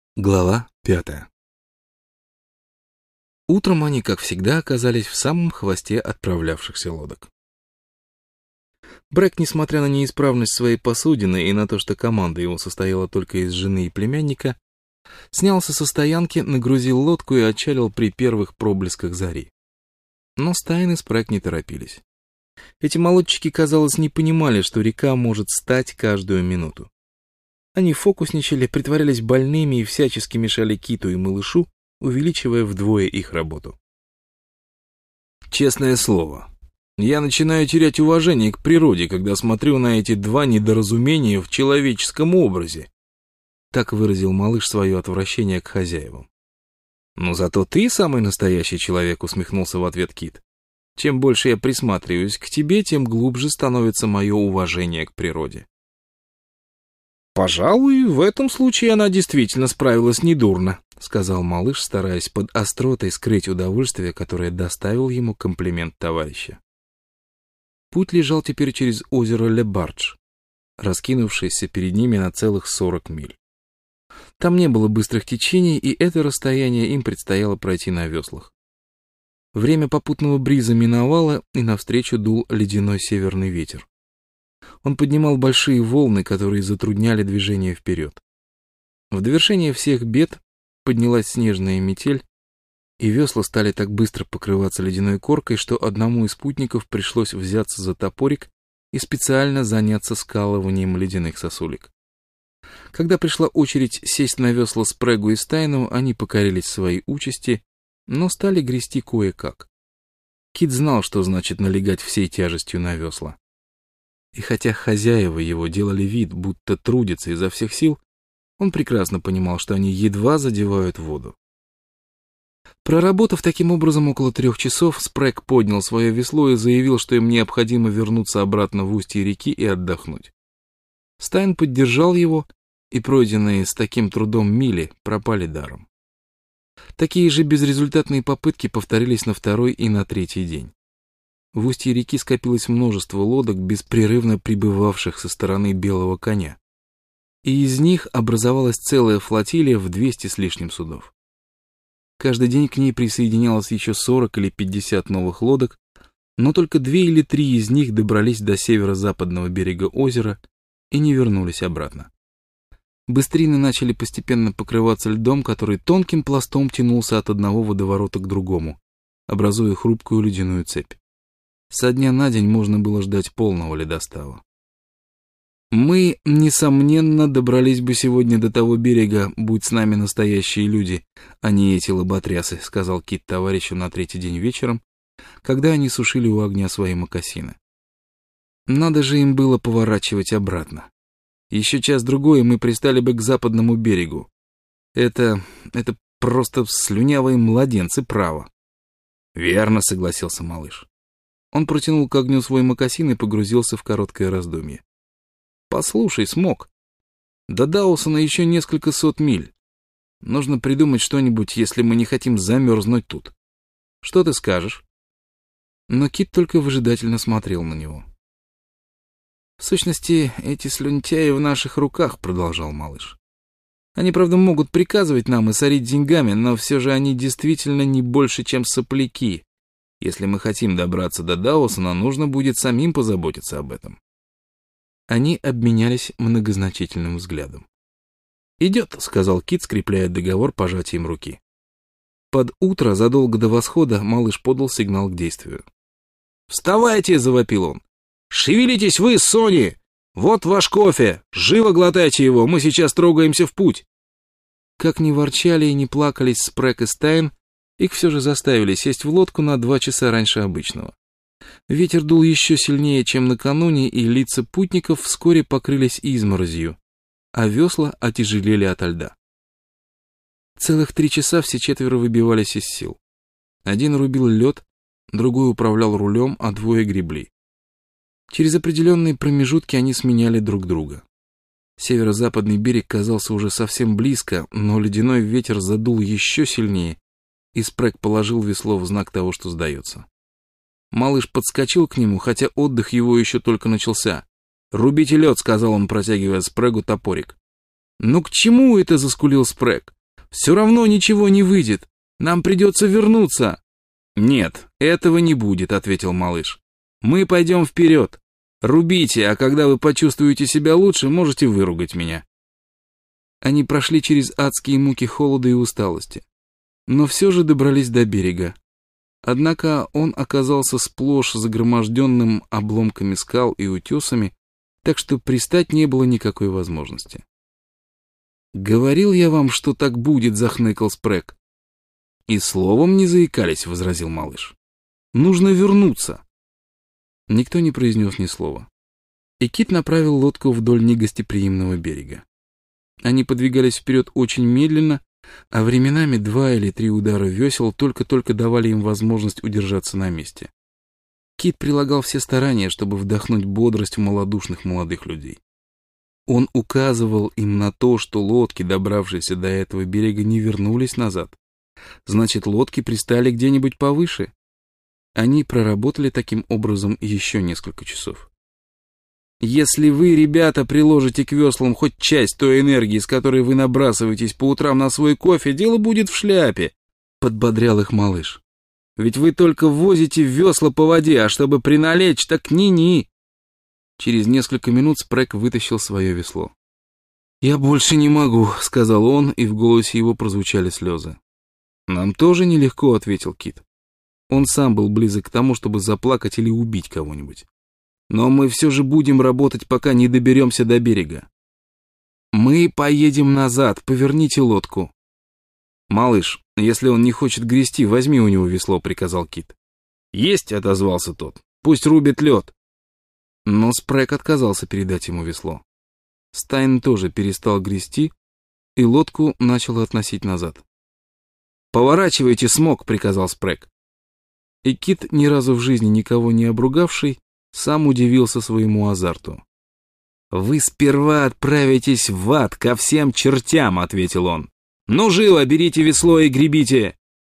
Глава 5. Утром они, как всегда, оказались в самом хвосте отправлявшихся лодок. Брэк, несмотря на неисправность своей посудины и на то, что команда его состояла только из жены и племянника, снялся со стоянки, нагрузил лодку и отчалил при первых проблесках зари. Но Стайн и Спрэг не торопились. Эти молодчики, казалось, не понимали, что река может стать каждую минуту. Они фокусничали, притворялись больными и всячески мешали Киту и малышу, увеличивая вдвое их работу. Честное слово, я начинаю терять уважение к природе, когда смотрю на эти два недоразумения в человеческом образе. Так выразил малыш свое отвращение к хозяевам. «Но зато ты самый настоящий человек», — усмехнулся в ответ Кит. «Чем больше я присматриваюсь к тебе, тем глубже становится мое уважение к природе». «Пожалуй, в этом случае она действительно справилась недурно», — сказал малыш, стараясь под остротой скрыть удовольствие, которое доставил ему комплимент товарища. Путь лежал теперь через озеро Ле-Бардж, раскинувшееся перед ними на целых 40 миль. Там не было быстрых течений, и это расстояние им предстояло пройти на веслах. Время попутного бриза миновало, и навстречу дул ледяной северный ветер. Он поднимал большие волны, которые затрудняли движение вперед. В довершение всех бед поднялась снежная метель, и весла стали так быстро покрываться ледяной коркой, что одному из путников пришлось взяться за топорик и специально заняться скалыванием ледяных сосулек. Когда пришла очередь сесть на весла Спрэгу и Стайну, они покорились своей участи, но стали грести кое-как. Кит знал, что значит налегать всей тяжестью на весла. И хотя хозяева его делали вид, будто трудятся изо всех сил, он прекрасно понимал, что они едва задевают воду. Проработав таким образом около 3 часов, Спрэг поднял свое весло и заявил, что им необходимо вернуться обратно в устье реки и отдохнуть. Стайн поддержал его, и пройденные с таким трудом мили пропали даром. Такие же безрезультатные попытки повторились на 2-й и на 3-й день. В устье реки скопилось множество лодок, беспрерывно прибывавших со стороны Белого коня, и из них образовалась целая флотилия в 200 с лишним судов. Каждый день к ней присоединялось еще 40 или 50 новых лодок, но только 2 или 3 из них добрались до северо-западного берега озера и не вернулись обратно. Быстрины начали постепенно покрываться льдом, который тонким пластом тянулся от одного водоворота к другому, образуя хрупкую ледяную цепь. Со дня на день можно было ждать полного ледостава. «Мы, несомненно, добрались бы сегодня до того берега, будь с нами настоящие люди, а не эти лоботрясы», — сказал Кит товарищу на 3-й день вечером, когда они сушили у огня свои мокасины. «Надо же им было поворачивать обратно. Еще час-другой, и мы пристали бы к западному берегу. Это просто слюнявые младенцы, право». «Верно», — согласился малыш. Он протянул к огню свой мокасин и погрузился в короткое раздумье. «Послушай, Смок, до Даусона еще несколько сот миль. Нужно придумать что-нибудь, если мы не хотим замерзнуть тут. Что ты скажешь?» Но Кит только выжидательно смотрел на него. «В сущности, эти слюнтяи в наших руках», — продолжал малыш. «Они, правда, могут приказывать нам и сорить деньгами, но все же они действительно не больше, чем сопляки. Если мы хотим добраться до Даусона, нужно будет самим позаботиться об этом». Они обменялись многозначительным взглядом. «Идет», — сказал Кит, скрепляя договор пожатием руки. Под утро, задолго до восхода, малыш подал сигнал к действию. «Вставайте!» — завопил он. «Шевелитесь вы, Сони! Вот ваш кофе! Живо глотайте его, мы сейчас трогаемся в путь!» Как ни ворчали и не плакались Спрэг и Стайн, их все же заставили сесть в лодку на 2 часа раньше обычного. Ветер дул еще сильнее, чем накануне, и лица путников вскоре покрылись изморозью, а весла отяжелели ото льда. Целых 3 часа все 4 выбивались из сил. Один рубил лед, другой управлял рулем, а 2 гребли. Через определенные промежутки они сменяли друг друга. Северо-западный берег казался уже совсем близко, но ледяной ветер задул еще сильнее, и Спрэг положил весло в знак того, что сдается. Малыш подскочил к нему, хотя отдых его еще только начался. «Рубите лед», — сказал он, протягивая Спрэгу топорик. «Ну к чему это?» — заскулил Спрэг. Все равно ничего не выйдет. Нам придется вернуться». «Нет, этого не будет», — ответил малыш. «Мы пойдем вперед. Рубите, а когда вы почувствуете себя лучше, можете выругать меня». Они прошли через адские муки холода и усталости, но все же добрались до берега. Однако он оказался сплошь загроможденным обломками скал и утесами, так что пристать не было никакой возможности. «Говорил я вам, что так будет», — захныкал Спрэг. «И словом не заикались», — возразил малыш. «Нужно вернуться». Никто не произнес ни слова. И Кит направил лодку вдоль негостеприимного берега. Они подвигались вперед очень медленно, а временами 2 или 3 удара весел только-только давали им возможность удержаться на месте. Кит прилагал все старания, чтобы вдохнуть бодрость в малодушных молодых людей. Он указывал им на то, что лодки, добравшиеся до этого берега, не вернулись назад. Значит, лодки пристали где-нибудь повыше. Они проработали таким образом еще несколько часов. «Если вы, ребята, приложите к веслам хоть часть той энергии, с которой вы набрасываетесь по утрам на свой кофе, дело будет в шляпе», — подбодрял их малыш. «Ведь вы только возите весла по воде, а чтобы приналечь, так ни-ни». Через несколько минут Спрэг вытащил свое весло. «Я больше не могу», — сказал он, и в голосе его прозвучали слезы. «Нам тоже нелегко», — ответил Кит. Он сам был близок к тому, чтобы заплакать или убить кого-нибудь. «Но мы все же будем работать, пока не доберемся до берега. Мы поедем назад, поверните лодку». «Малыш, если он не хочет грести, возьми у него весло», — приказал Кит. «Есть», — отозвался тот. «Пусть рубит лед». Но Спрэг отказался передать ему весло. Стайн тоже перестал грести, и лодку начало относить назад. «Поворачивайте, Смок», — приказал Спрэг. И Кит, ни разу в жизни никого не обругавший, сам удивился своему азарту. «Вы сперва отправитесь в ад ко всем чертям», — ответил он. «Ну, живо, берите весло и гребите!»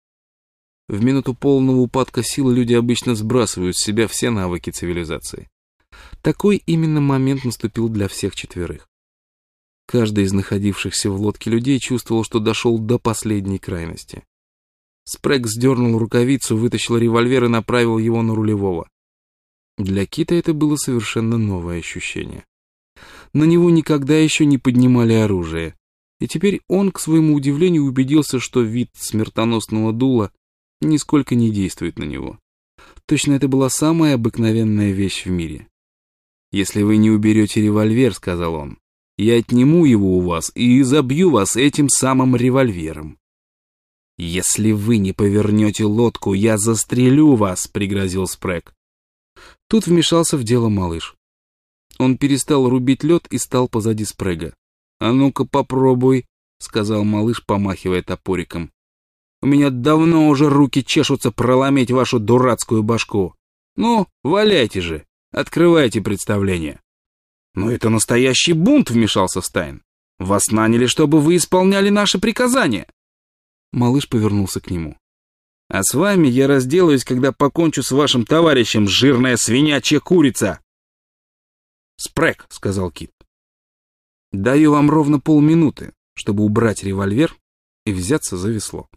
В минуту полного упадка сил люди обычно сбрасывают с себя все навыки цивилизации. Такой именно момент наступил для всех четверых. Каждый из находившихся в лодке людей чувствовал, что дошел до последней крайности. Спрэг сдернул рукавицу, вытащил револьвер и направил его на рулевого. Для Кита это было совершенно новое ощущение. На него никогда еще не поднимали оружие, и теперь он, к своему удивлению, убедился, что вид смертоносного дула нисколько не действует на него. Точно это была самая обыкновенная вещь в мире. «Если вы не уберете револьвер, — сказал он, — я отниму его у вас и забью вас этим самым револьвером. Если вы не повернете лодку, я застрелю вас, — пригрозил Спрэг. Тут вмешался в дело малыш. Он перестал рубить лед и стал позади Спрэга. «А ну-ка попробуй», — сказал малыш, помахивая топориком. «У меня давно уже руки чешутся проломить вашу дурацкую башку. Ну, валяйте же, открывайте представление». «Но это настоящий бунт», — вмешался Стайн. «Вас наняли, чтобы вы исполняли наши приказания». Малыш повернулся к нему. «А с вами я разделаюсь, когда покончу с вашим товарищем, жирная свинячья курица!» «Спрэг», — сказал Кит, — «даю вам ровно полминуты, чтобы убрать револьвер и взяться за весло».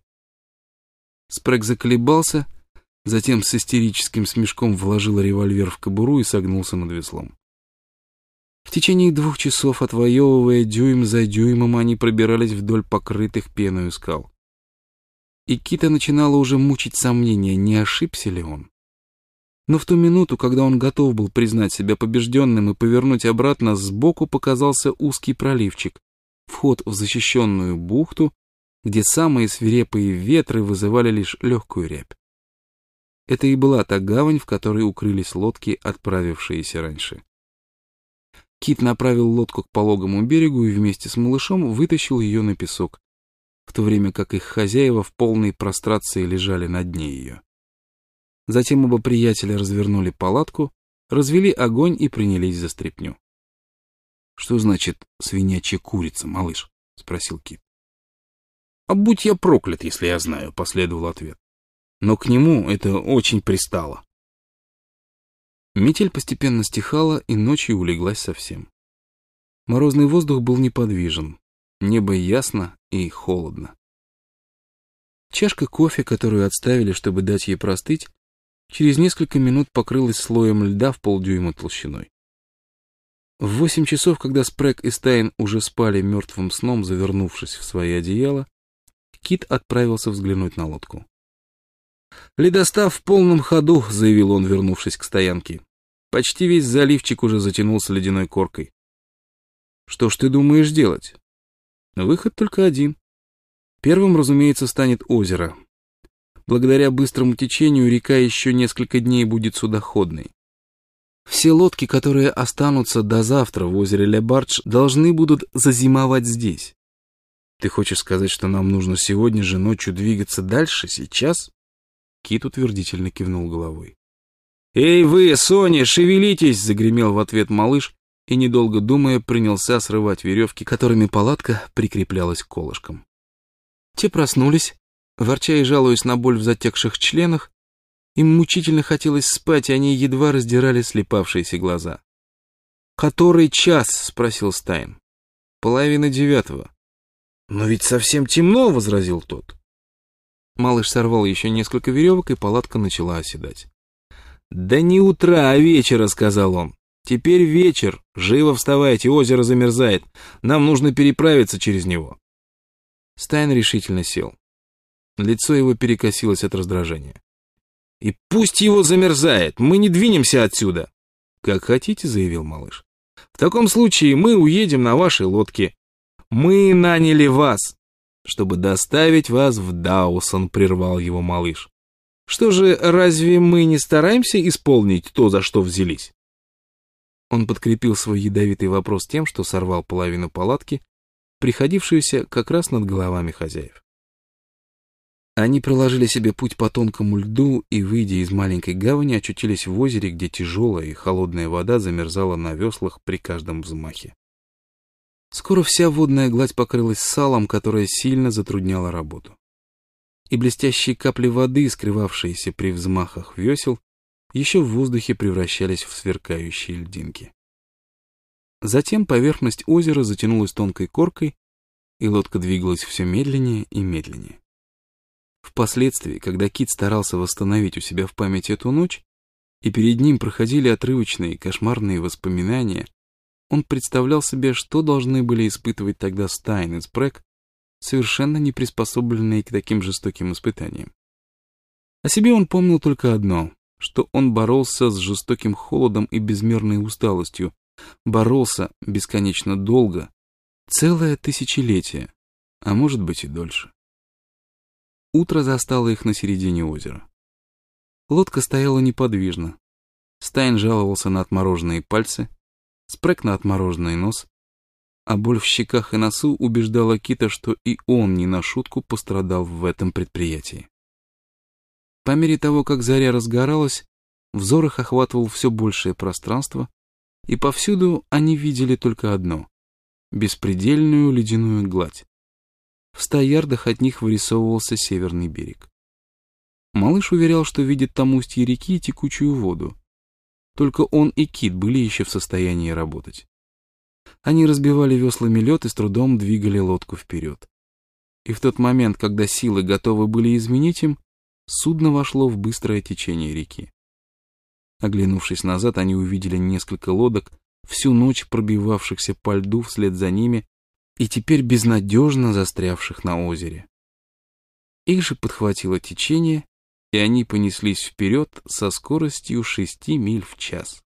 Спрэг заколебался, затем с истерическим смешком вложил револьвер в кобуру и согнулся над веслом. В течение 2 часов, отвоевывая дюйм за дюймом, они пробирались вдоль покрытых пеной скал. И Кита начинало уже мучить сомнение, не ошибся ли он. Но в ту минуту, когда он готов был признать себя побежденным и повернуть обратно, сбоку показался узкий проливчик, вход в защищенную бухту, где самые свирепые ветры вызывали лишь легкую рябь. Это и была та гавань, в которой укрылись лодки, отправившиеся раньше. Кит направил лодку к пологому берегу и вместе с малышом вытащил ее на песок, в то время как их хозяева в полной прострации лежали на дне ее. Затем оба приятеля развернули палатку, развели огонь и принялись за стряпню. «Что значит свинячья курица, малыш?» — спросил Кит. «А будь я проклят, если я знаю», — последовал ответ. «Но к нему это очень пристало». Метель постепенно стихала, и ночью улеглась совсем. Морозный воздух был неподвижен, небо ясно и холодно. Чашка кофе, которую отставили, чтобы дать ей простыть, через несколько минут покрылась слоем льда в полдюйма толщиной. В 8 часов, когда Спрэг и Стайн уже спали мертвым сном, завернувшись в свои одеяла, Кит отправился взглянуть на лодку. «Ледостав в полном ходу», — заявил он, вернувшись к стоянке. «Почти весь заливчик уже затянулся ледяной коркой. Что ж ты думаешь делать? Выход только один. Первым, разумеется, станет озеро. Благодаря быстрому течению река еще несколько дней будет судоходной. Все лодки, которые останутся до завтра в озере Ле-Бардж, должны будут зазимовать здесь. Ты хочешь сказать, что нам нужно сегодня же ночью двигаться дальше, сейчас?» Кит утвердительно кивнул головой. «Эй вы, Соня, шевелитесь!» — загремел в ответ малыш и, недолго думая, принялся срывать веревки, которыми палатка прикреплялась к колышкам. Те проснулись, ворча и жалуясь на боль в затекших членах. Им мучительно хотелось спать, и они едва раздирали слепавшиеся глаза. «Который час?» — спросил Стайн. «9:30. «Но ведь совсем темно», — возразил тот. Малыш сорвал еще несколько веревок, и палатка начала оседать. «Да не утра, а вечера», — сказал он. «Теперь вечер. Живо вставайте, озеро замерзает. Нам нужно переправиться через него». Стайн решительно сел. Лицо его перекосилось от раздражения. «И пусть его замерзает, мы не двинемся отсюда». «Как хотите», — заявил малыш. «В таком случае мы уедем на вашей лодке. Мы наняли вас, чтобы доставить вас в Даусон», — прервал его малыш. «Что же, разве мы не стараемся исполнить то, за что взялись?» Он подкрепил свой ядовитый вопрос тем, что сорвал половину палатки, приходившуюся как раз над головами хозяев. Они проложили себе путь по тонкому льду и, выйдя из маленькой гавани, очутились в озере, где тяжелая и холодная вода замерзала на веслах при каждом взмахе. Скоро вся водная гладь покрылась салом, которое сильно затрудняло работу. И блестящие капли воды, скрывавшиеся при взмахах весел, еще в воздухе превращались в сверкающие льдинки. Затем поверхность озера затянулась тонкой коркой, и лодка двигалась все медленнее и медленнее. Впоследствии, когда Кит старался восстановить у себя в памяти эту ночь, и перед ним проходили отрывочные кошмарные воспоминания, он представлял себе, что должны были испытывать тогда Стайн и Спрэг, совершенно не приспособленные к таким жестоким испытаниям. О себе он помнил только одно, что он боролся с жестоким холодом и безмерной усталостью, боролся бесконечно долго, целое тысячелетие, а может быть и дольше. Утро застало их на середине озера. Лодка стояла неподвижно. Стайн жаловался на отмороженные пальцы, Спрэг на отмороженный нос, а боль в щеках и носу убеждала Кита, что и он не на шутку пострадал в этом предприятии. По мере того, как заря разгоралась, взор их охватывал все большее пространство, и повсюду они видели только одно — беспредельную ледяную гладь. В 100 ярдах от них вырисовывался северный берег. Малыш уверял, что видит там устье реки и текучую воду. Только он и Кит были еще в состоянии работать. Они разбивали веслами лед и с трудом двигали лодку вперед. И в тот момент, когда силы готовы были изменить им, судно вошло в быстрое течение реки. Оглянувшись назад, они увидели несколько лодок, всю ночь пробивавшихся по льду вслед за ними и теперь безнадежно застрявших на озере. Их же подхватило течение, и они понеслись вперед со скоростью 6 миль в час.